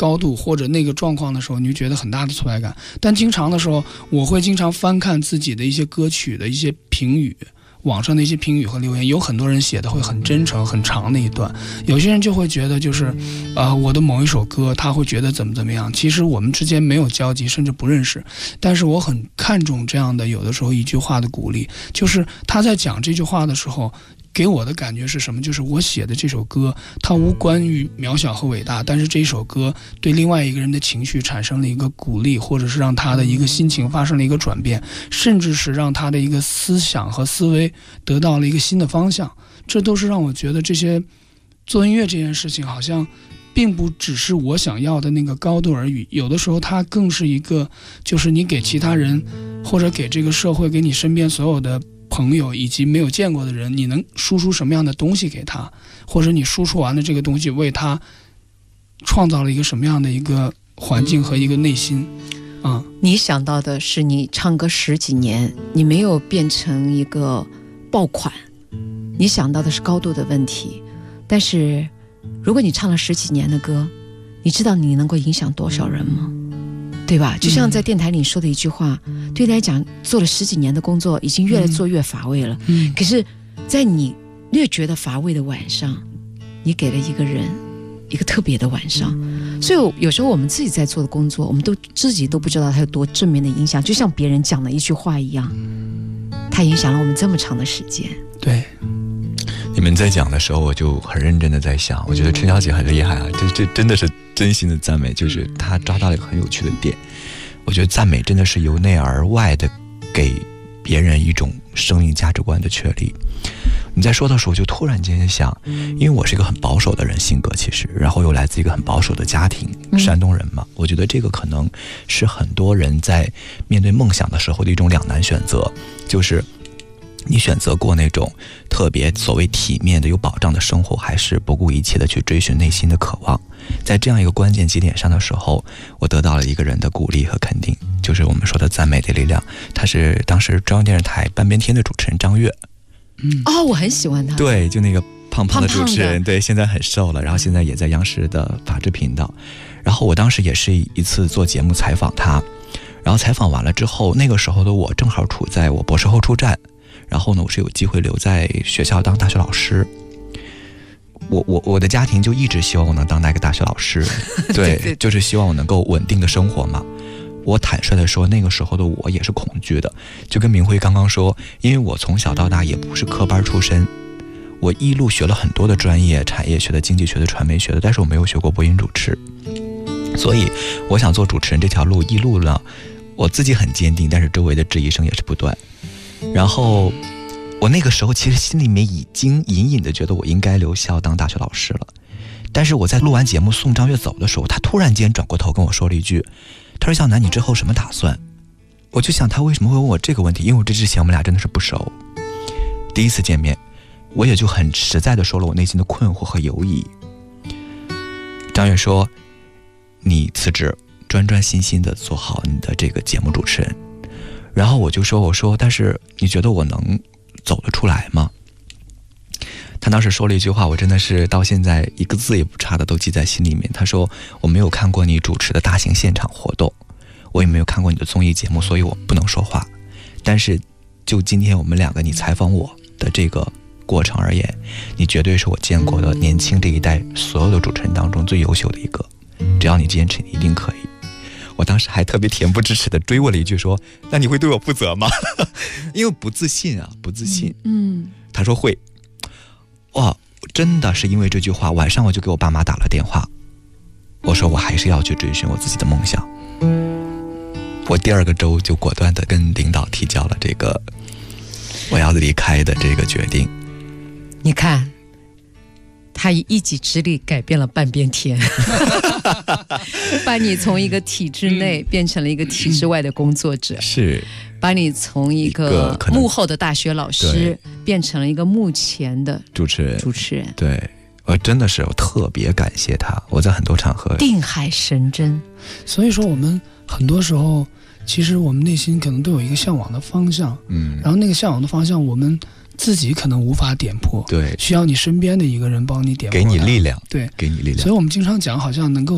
高度或者那个状况的时候，你就觉得很大的挫败感。但经常的时候，我会经常翻看自己的一些歌曲的一些评语，网上的一些评语和留言，有很多人写的会很真诚很长的一段，有些人就会觉得就是我的某一首歌他会觉得怎么样，其实我们之间没有交集甚至不认识，但是我很看重这样的有的时候一句话的鼓励，就是他在讲这句话的时候给我的感觉是什么，就是我写的这首歌它无关于渺小和伟大，但是这首歌对另外一个人的情绪产生了一个鼓励，或者是让他的一个心情发生了一个转变，甚至是让他的一个思想和思维得到了一个新的方向。这都是让我觉得这些做音乐这件事情好像并不只是我想要的那个高度而已，有的时候它更是一个，就是你给其他人或者给这个社会，给你身边所有的朋友以及没有见过的人，你能输出什么样的东西给他，或者你输出完的这个东西为他创造了一个什么样的一个环境和一个内心你想到的是你唱歌10几年，你没有变成一个爆款，你想到的是高度的问题。但是如果你唱了10几年的歌，你知道你能够影响多少人吗？对吧？就像在电台里说的一句话，对你来讲做了10几年的工作已经越做越乏味了，可是在你略觉得乏味的晚上，你给了一个人一个特别的晚上。所以有时候我们自己在做的工作，我们自己都不知道它有多正面的影响，就像别人讲的一句话一样，它影响了我们这么长的时间。 对， 你们在讲的时候我就很认真的在想，我觉得春娇姐很厉害啊，这真的是真心的赞美，就是她抓到了一个很有趣的点。我觉得赞美真的是由内而外的给别人一种生命价值观的确立。你在说的时候，我就突然间想，因为我是一个很保守的人性格，其实然后又来自一个很保守的家庭，山东人嘛，我觉得这个可能是很多人在面对梦想的时候的一种两难选择，就是你选择过那种特别所谓体面的有保障的生活，还是不顾一切的去追寻内心的渴望。在这样一个关键节点上的时候，我得到了一个人的鼓励和肯定，就是我们说的赞美的力量。他是当时中央电视台半边天的主持人张悦。 我很喜欢他。 对，就那个胖胖的主持人，对，现在很瘦了，然后现在也在央视的法制频道。然后我当时也是一次做节目采访他，然后采访完了之后，那个时候的我正好处在我博士后出站，然后呢，我是有机会留在学校当大学老师。我的家庭就一直希望我能当那个大学老师，对，就是希望我能够稳定的生活嘛。我坦率的说，那个时候的我也是恐惧的，就跟明辉刚刚说，因为我从小到大也不是科班出身，我一路学了很多的专业，产业学的、经济学的、传媒学的，但是我没有学过播音主持，所以我想做主持人这条路一路呢，我自己很坚定，但是周围的质疑声也是不断。然后我那个时候其实心里面已经隐隐的觉得我应该留校当大学老师了，但是我在录完节目送张悦走的时候，他突然间转过头跟我说了一句，他说：“小南，你之后什么打算？”我就想他为什么会问我这个问题，因为我这之前我们俩真的是不熟，第一次见面，我也就很实在的说了我内心的困惑和犹疑。张悦说：“你辞职，专心心的做好你的这个节目主持人。”然后我说，但是你觉得我能走得出来吗？他当时说了一句话，我真的是到现在一个字也不差的都记在心里面。他说：“我没有看过你主持的大型现场活动，我也没有看过你的综艺节目，所以我不能说话。但是就今天我们两个你采访我的这个过程而言，你绝对是我见过的年轻这一代所有的主持人当中最优秀的一个。只要你坚持，你一定可以。”我当时还特别恬不知耻的追问了一句说：“那你会对我负责吗？”因为不自信啊，不自信。他说会。哇，真的是因为这句话，晚上我就给我爸妈打了电话，我说我还是要去追寻我自己的梦想。我第2个周就果断的跟领导提交了这个我要离开的这个决定。 你看，他以一己之力改变了半边天，把你从一个体制内变成了一个体制外的工作者， 是把你从一个幕后的大学老师变成了一个幕前的主持人。 对，我真的是特别感谢他，我在很多场合定海神针。 所以说我们很多时候其实我们内心可能都有一个向往的方向，然后那个向往的方向我们自己可能无法点破， 对， 需要你身边的一个人帮你点破， 给你力量， 对， 给你力量。 所以我们经常讲，好像能够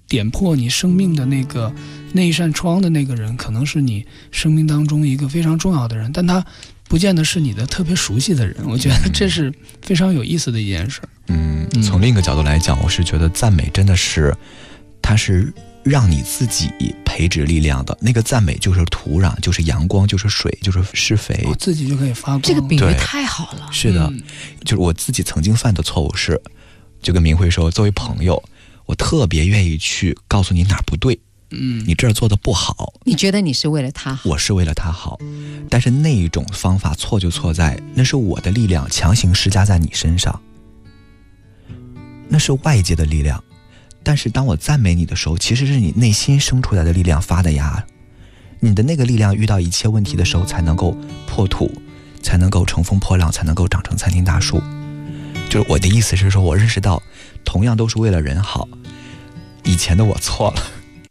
点破你生命的那一扇窗的那个人，可能是你生命当中一个非常重要的人，但他不见得是你的特别熟悉的人。我觉得这是非常有意思的一件事。 从另一个角度来讲，我是觉得赞美真的是，它是让你自己培植力量的。那个赞美就是土壤，就是阳光，就是水，就是施肥， 自己就可以发光。 这个比喻太好了。 是的，就是我自己曾经犯的错误是，就跟明慧说，作为朋友，我特别愿意去告诉你哪儿不对。你这儿做的不好， 你觉得你是为了他好， 我是为了他好，但是那一种方法错就错在，那是我的力量强行施加在你身上，那是外界的力量。但是当我赞美你的时候，其实是你内心生出来的力量发的芽，你的那个力量遇到一切问题的时候才能够破土，才能够乘风破浪，才能够长成参天大树。就是我的意思是说，我认识到同样都是为了人好，以前的我错了。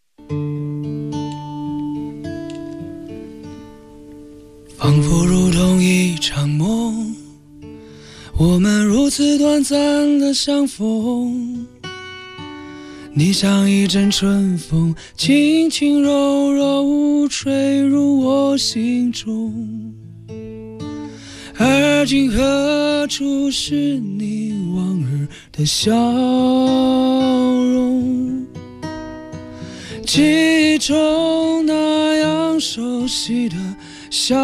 仿佛如同一场梦，我们如此短暂的相逢，你像一阵春风，轻轻柔柔吹入我心中。而今何处是你往日的笑容？记忆中那样熟悉的笑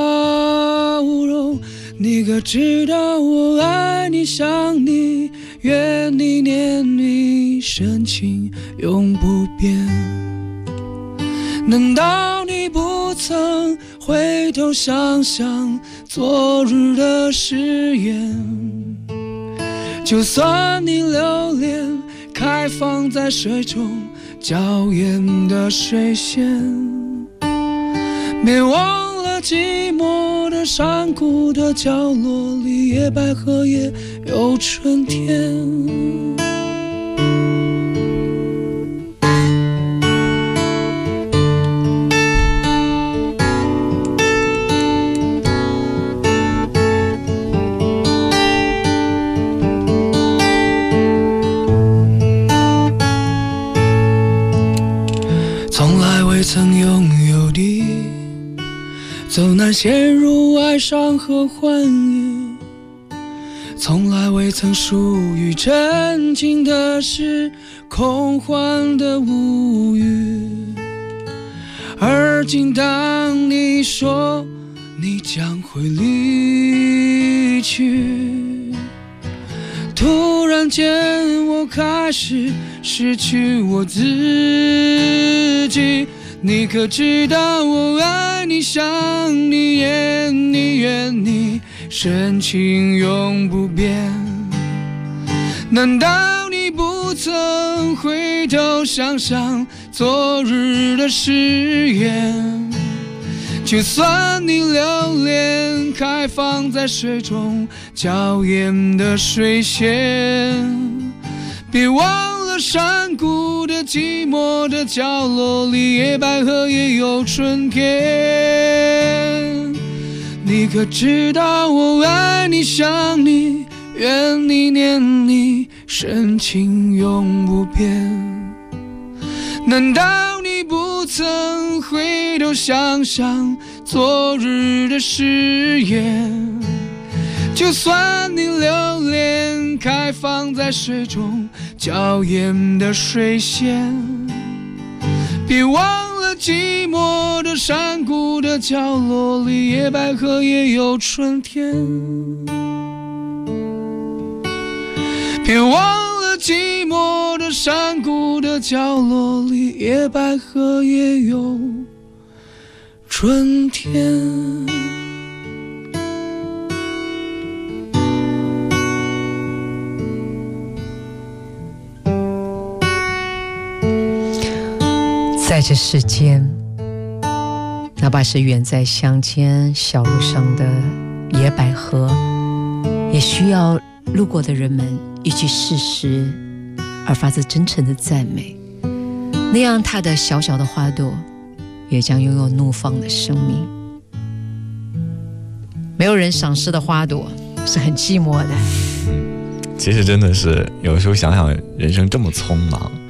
容，你可知道我爱你想你怨你念你，深情永不变。难道你不曾回头想想昨日的誓言？就算你留恋开放在水中娇艳的水仙，别忘了寂寞的山谷的角落里，野百合也有春天。未曾拥有的，走难陷入哀伤和欢愉，从来未曾属于真情的事，空幻的无语。而今当你说你将会离去，突然间我开始失去我自己。你可知道我爱你想你怨你怨你，深情永不变。难道你不曾回头想想昨日的誓言？就算你留恋开放在水中娇艳的水仙，别忘了山谷的寂寞的角落里，野百合也有春天。你可知道我爱你想你怨你念你，深情永不变。难道你不曾回头想想昨日的誓言？就算你留恋开放在水中娇艳的水仙，别忘了寂寞的山谷的角落里，野百合也有春天。别忘了寂寞的山谷的角落里，野百合也有春天。 在这世间，哪怕是远在乡间小路上的野百合，也需要路过的人们一句事实而发自真诚的赞美，那样它的小小的花朵也将拥有怒放的生命。没有人赏识的花朵是很寂寞的。 其实真的是有时候想想人生这么匆忙，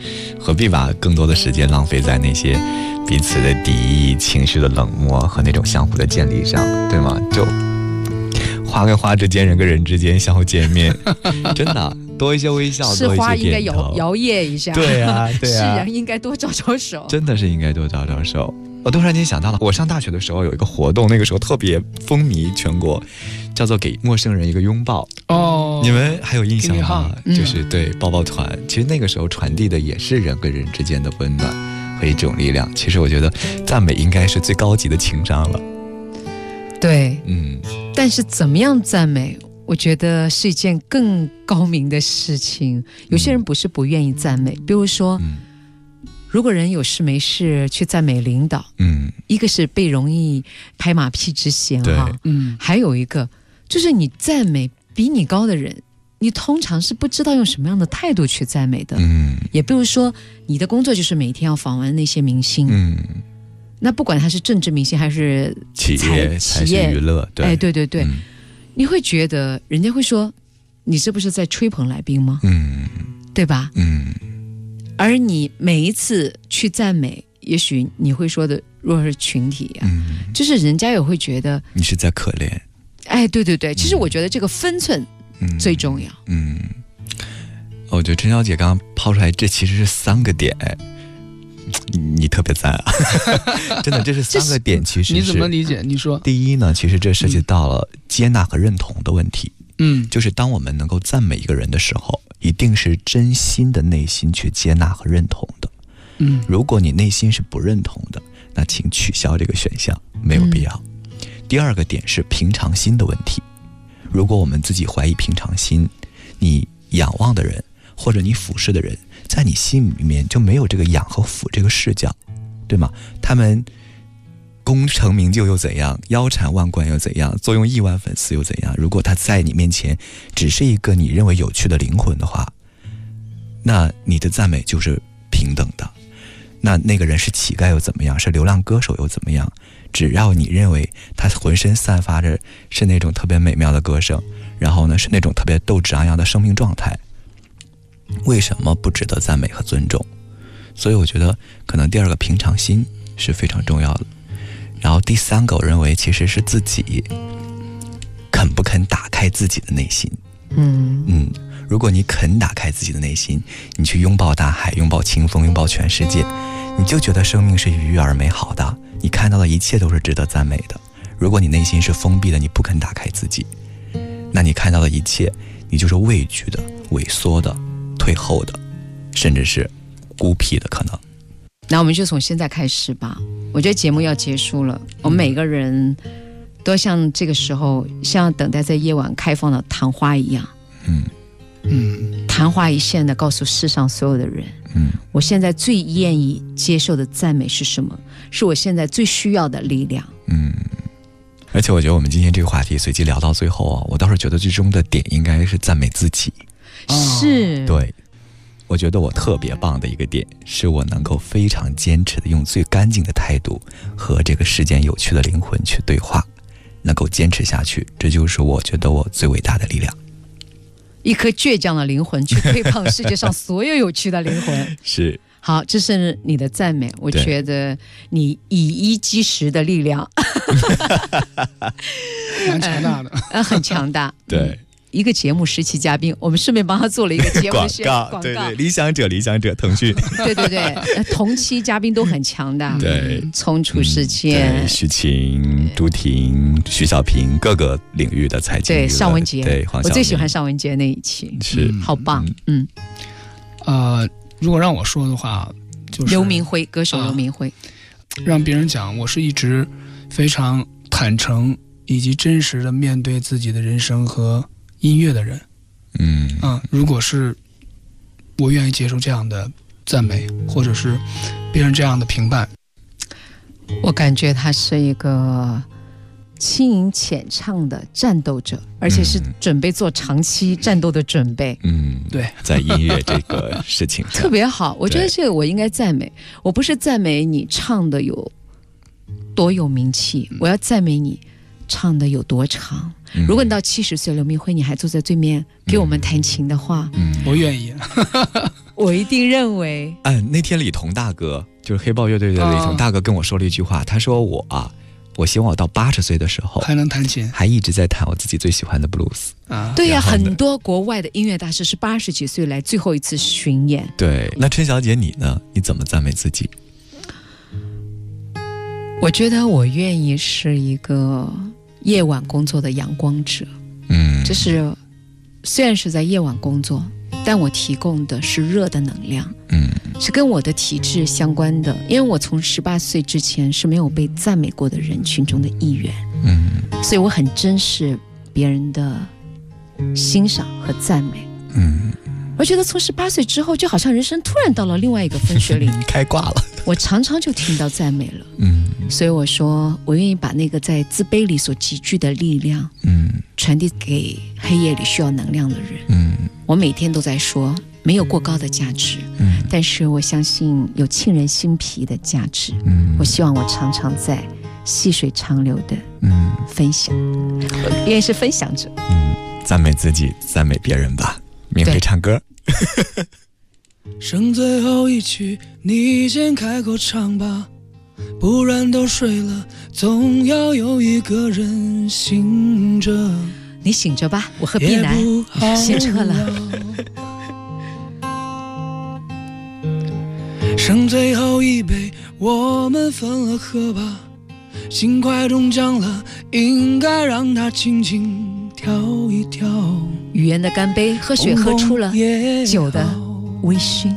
何必把更多的时间浪费在那些彼此的敌意、情绪的冷漠和那种相互的建立上，对吗？就花跟花之间，人跟人之间相互见面，真的多一些微笑， 是花应该多一些点头摇曳一下， 对啊，对啊， 是人应该多招招手， 真的是应该多招招手。我突然间想到了，我上大学的时候有一个活动，那个时候特别风靡全国，叫做给陌生人一个拥抱。 哦， 你们还有印象吗？就是对抱抱团，其实那个时候传递的也是人跟人之间的温暖和一种力量。其实我觉得赞美应该是最高级的情商了。 对，但是怎么样赞美，我觉得是一件更高明的事情。有些人不是不愿意赞美，比如说，如果人有事没事去赞美领导，一个是被容易拍马屁之嫌哈，还有一个就是你赞美比你高的人，你通常是不知道用什么样的态度去赞美的。也比如说你的工作就是每天要访问那些明星，那不管他是政治明星还是企业娱乐，对， 哎，对对对，你会觉得人家会说你这不是在吹捧来宾吗？对吧？而你每一次去赞美，也许你会说的若是群体啊，就是人家也会觉得你是在可怜。 哎，对对对，其实我觉得这个分寸最重要。 我觉得陈小姐刚刚抛出来，这其实是3个点，你特别赞啊！真的，这是3个点，其实你怎么理解？你说， 第一呢，其实这涉及到了接纳和认同的问题。就是当我们能够赞美一个人的时候，一定是真心的内心去接纳和认同的。如果你内心是不认同的，那请取消这个选项，没有必要。第2个点是平常心的问题。如果我们自己怀疑平常心，你仰望的人或者你俯视的人，在你心里面就没有这个仰和俯这个视角，对吗？他们功成名就又怎样，腰缠万贯又怎样，坐拥亿万粉丝又怎样？如果他在你面前只是一个你认为有趣的灵魂的话，那你的赞美就是平等的。那个人是乞丐又怎么样，是流浪歌手又怎么样？只要你认为他浑身散发着是那种特别美妙的歌声，然后呢是那种特别斗志昂扬的生命状态，为什么不值得赞美和尊重？所以我觉得可能第2个平常心是非常重要的。然后第3个我认为其实是自己肯不肯打开自己的内心。如果你肯打开自己的内心，你去拥抱大海，拥抱清风，拥抱全世界，你就觉得生命是愉悦而美好的，你看到的一切都是值得赞美的。如果你内心是封闭的，你不肯打开自己，那你看到的一切你就是畏惧的、萎缩的、退后的，甚至是孤僻的可能。 那我们就从现在开始吧，我觉得节目要结束了，我们每个人都像这个时候像等待在夜晚开放的昙花一样，昙花一现的告诉世上所有的人，我现在最愿意接受的赞美是什么，是我现在最需要的力量。 而且我觉得我们今天这个话题随机聊到最后啊，我倒是觉得最终的点应该是赞美自己。 是， 对，我觉得我特别棒的一个点是我能够非常坚持的用最干净的态度和这个世间有趣的灵魂去对话，能够坚持下去，这就是我觉得我最伟大的力量。 一颗倔强的灵魂去对抗世界上所有有趣的灵魂。 是， 好，这是你的赞美，我觉得你以一击十的力量蛮强大的， 很强大。 对， 一个节目10期嘉宾，我们顺便帮他做了一个节目的广告。 对对，理想者，腾讯。 对对对，同期嘉宾都很强大。 对， 从楚世谦、 许晴、朱婷、徐小平，各个领域的财经。 对，尚雯婕， 对， 我最喜欢尚雯婕那一期， 是好棒。 如果让我说的话，就是刘明辉，歌手刘明辉， 让别人讲我是一直非常坦诚以及真实的面对自己的人生和音乐的人。如果是我愿意接受这样的赞美，或者是别人这样的评判， 我感觉他是一个轻盈浅唱的战斗者，而且是准备做长期战斗的准备。 对， 在音乐这个事情上特别好，我觉得这个我应该赞美。我不是赞美你唱的有多有名气，我要赞美你唱的有多长。如果你到70岁，刘明辉你还坐在对面给我们弹琴的话， 我愿意。 我一定认为， 那天李彤大哥，就是黑豹乐队的李彤大哥跟我说了一句话，他说我希望我到80岁的时候还能弹琴， 还一直在弹我自己最喜欢的布鲁斯啊。对呀，很多国外的音乐大师是80几岁来最后一次巡演。 对，那春小姐你呢？你怎么赞美自己？ 我觉得我愿意是一个夜晚工作的阳光者。就是虽然是在夜晚工作，但我提供的是热的能量。是跟我的体质相关的，因为我从18岁之前是没有被赞美过的人群中的一员。所以我很珍视别人的欣赏和赞美。我觉得从18岁之后，就好像人生突然到了另外一个分水岭， 开挂了。 我常常就听到赞美了。所以我说，我愿意把那个在自卑里所集聚的力量，传递给黑夜里需要能量的人。我每天都在说，没有过高的价值，但是我相信有沁人心脾的价值。我希望我常常在细水长流的分享，我愿意是分享者。 赞美自己，赞美别人吧。免费唱歌。 剩最后一曲，你先开口唱吧，不然都睡了，总要有一个人醒着。 你醒着吧，我喝碧奶，先撤了。 剩最后一杯，我们分了喝吧，心快中奖了，应该让它轻轻跳一跳。 语言的干杯，喝水喝出了酒的微醺。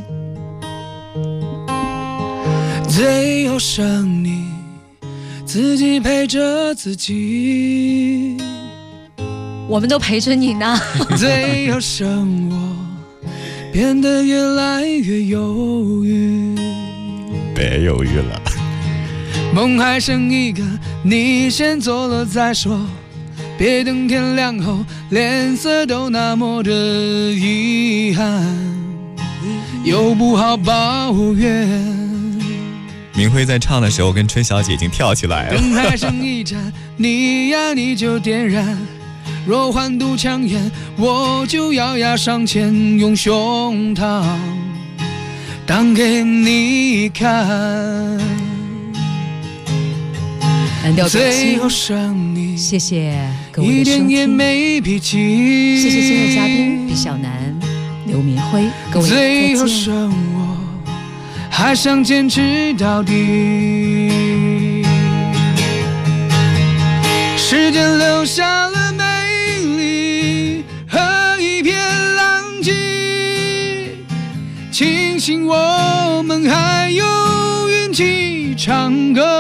最后剩你自己陪着自己， 我们都陪着你呢。 最后剩我变得越来越犹豫， 别犹豫了， 梦还剩一个，你先做了再说，别等天亮后脸色都那么的遗憾，又不好抱怨。 明辉在唱的时候跟春小姐已经跳起来了。 灯还剩一盏，你呀你就点燃，若欢度强颜，我就咬牙上前，用胸膛当给你看。最后剩你， 谢谢各位的一点也收听， 没脾气。 谢谢今天的嘉宾毕小南、刘明辉，各位最后再见。 剩我还想坚持到底，时间留下了美丽和一片狼藉，庆幸我们还有运气唱歌。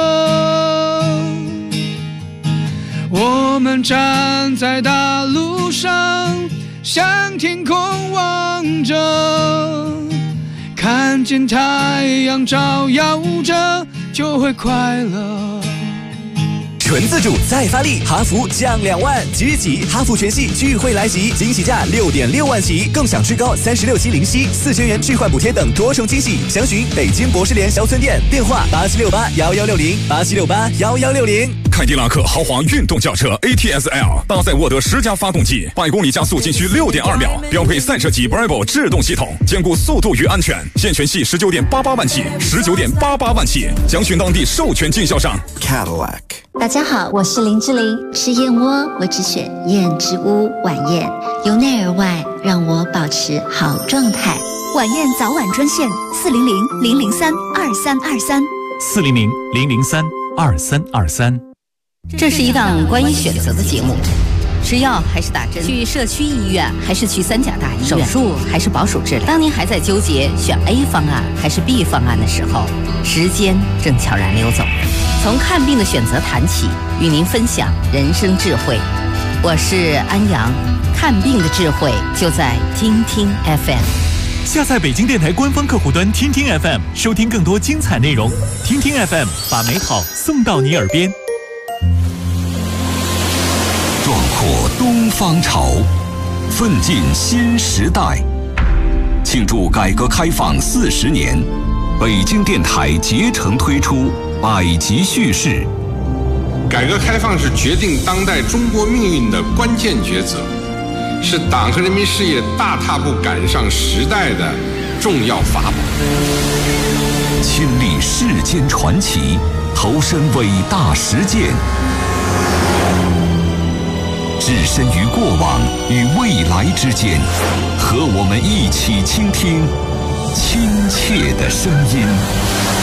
我们站在大路上，向天空望着，看见太阳照耀着，就会快乐。 纯自主再发力，哈弗降2万，即日起哈弗全系钜惠来袭，惊喜价6.6万起，更享最高36期零息，4000元置换补贴等多重惊喜。详询北京博士联销村店，电话87681160，87681160。 凯迪拉克豪华运动轿车 ATS-L 搭载沃德10加发动机，100公里加速仅需6.2秒，标配赛车级 Bravo 制动系统，兼顾速度与安全。现全系19.88万起，19.88万起，详询当地授权经销商 Cadillac。 大家好，我是林志玲。吃燕窝，我只选燕之屋晚宴，由内而外让我保持好状态。 晚宴早晚专线 400-003-2323，400-003-2323。 这是一档关于选择的节目，吃药还是打针？去社区医院还是去3甲大医院？手术还是保守治疗？当您还在纠结选 A 方案还是 B 方案的时候，时间正悄然溜走。从看病的选择谈起，与您分享人生智慧。我是安阳，看病的智慧就在听听 FM。 下载北京电台官方客户端听听 FM， 收听更多精彩内容。听听 FM， 把美好送到你耳边。 壮阔东方潮，奋进新时代。庆祝改革开放40年，北京电台竭诚推出百集叙事。 改革开放是决定当代中国命运的关键抉择，是党和人民事业大踏步赶上时代的重要法宝。 亲历世间传奇，投身伟大实践，置身于过往与未来之间，和我们一起倾听亲切的声音。